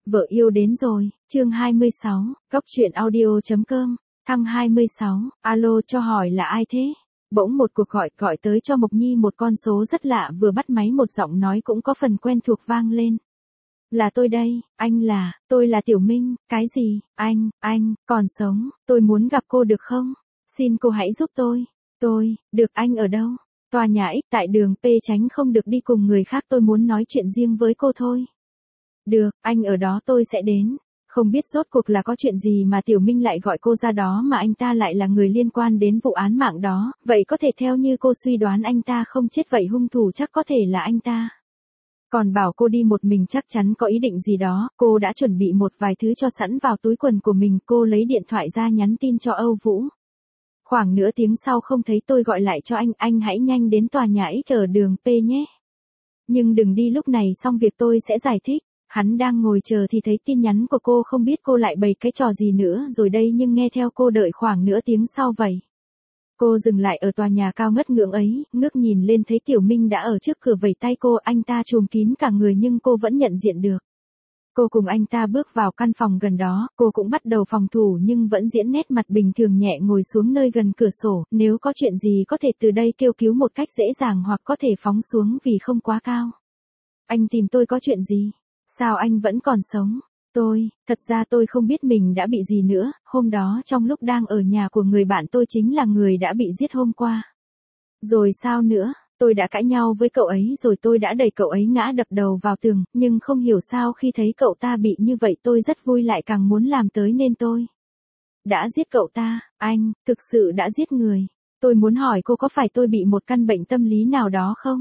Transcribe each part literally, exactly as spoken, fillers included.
Vợ yêu đến rồi, chương hai mươi sáu, góc truyện audio.com, thăng hai mươi sáu, alo cho hỏi là ai thế? Bỗng một cuộc gọi gọi tới cho Mộc Nhi một con số rất lạ vừa bắt máy một giọng nói cũng có phần quen thuộc vang lên. Là tôi đây, anh là, tôi là Tiểu Minh, cái gì, anh, anh, còn sống, tôi muốn gặp cô được không? Xin cô hãy giúp tôi, tôi, được anh ở đâu? Tòa nhà X tại đường P tránh không được đi cùng người khác tôi muốn nói chuyện riêng với cô thôi. Được, anh ở đó tôi sẽ đến. Không biết rốt cuộc là có chuyện gì mà Tiểu Minh lại gọi cô ra đó mà anh ta lại là người liên quan đến vụ án mạng đó, vậy có thể theo như cô suy đoán anh ta không chết vậy hung thủ chắc có thể là anh ta. Còn bảo cô đi một mình chắc chắn có ý định gì đó, cô đã chuẩn bị một vài thứ cho sẵn vào túi quần của mình, cô lấy điện thoại ra nhắn tin cho Âu Vũ. Khoảng nửa tiếng sau không thấy tôi gọi lại cho anh, anh hãy nhanh đến tòa nhà X ở đường P nhé. Nhưng đừng đi lúc này xong việc tôi sẽ giải thích. Hắn đang ngồi chờ thì thấy tin nhắn của cô, không biết cô lại bày cái trò gì nữa rồi đây nhưng nghe theo cô đợi khoảng nửa tiếng sau vậy. Cô dừng lại ở tòa nhà cao ngất ngưỡng ấy, ngước nhìn lên thấy Tiểu Minh đã ở trước cửa vẫy tay cô, anh ta trùm kín cả người nhưng cô vẫn nhận diện được. Cô cùng anh ta bước vào căn phòng gần đó, cô cũng bắt đầu phòng thủ nhưng vẫn diễn nét mặt bình thường nhẹ ngồi xuống nơi gần cửa sổ, nếu có chuyện gì có thể từ đây kêu cứu một cách dễ dàng hoặc có thể phóng xuống vì không quá cao. Anh tìm tôi có chuyện gì? Sao anh vẫn còn sống? Tôi, thật ra tôi không biết mình đã bị gì nữa, hôm đó trong lúc đang ở nhà của người bạn tôi chính là người đã bị giết hôm qua. Rồi sao nữa? Tôi đã cãi nhau với cậu ấy rồi tôi đã đẩy cậu ấy ngã đập đầu vào tường, nhưng không hiểu sao khi thấy cậu ta bị như vậy tôi rất vui lại càng muốn làm tới nên tôi đã giết cậu ta. Anh, thực sự đã giết người. Tôi muốn hỏi cô có phải tôi bị một căn bệnh tâm lý nào đó không?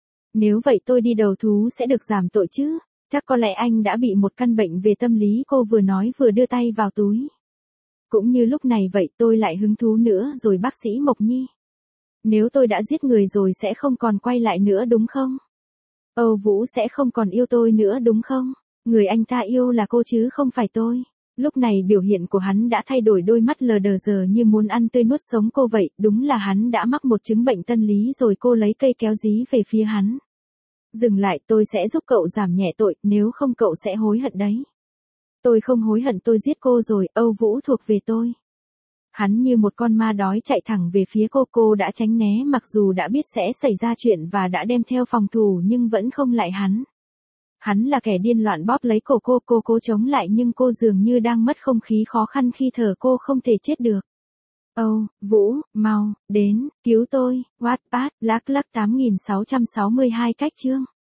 Nếu vậy tôi đi đầu thú sẽ được giảm tội chứ? Chắc có lẽ anh đã bị một căn bệnh về tâm lý, cô vừa nói vừa đưa tay vào túi. Cũng như lúc này vậy tôi lại hứng thú nữa rồi bác sĩ Mộc Nhi. Nếu tôi đã giết người rồi sẽ không còn quay lại nữa đúng không? Âu Vũ sẽ không còn yêu tôi nữa đúng không? Người anh ta yêu là cô chứ không phải tôi. Lúc này biểu hiện của hắn đã thay đổi, đôi mắt lờ đờ giờ như muốn ăn tươi nuốt sống cô vậy, đúng là hắn đã mắc một chứng bệnh tâm lý rồi. Cô lấy cây kéo dí về phía hắn. Dừng lại, tôi sẽ giúp cậu giảm nhẹ tội, nếu không cậu sẽ hối hận đấy. Tôi không hối hận, tôi giết cô rồi, Âu Vũ thuộc về tôi. Hắn như một con ma đói chạy thẳng về phía cô, cô đã tránh né mặc dù đã biết sẽ xảy ra chuyện và đã đem theo phòng thủ nhưng vẫn không lại hắn. Hắn là kẻ điên loạn bóp lấy cổ cô, cô cố chống lại nhưng cô dường như đang mất không khí, khó khăn khi thở, cô không thể chết được. Âu Vũ, mau, đến, cứu tôi, Wattpad, lác lác tám nghìn sáu trăm sáu mươi hai cách chương.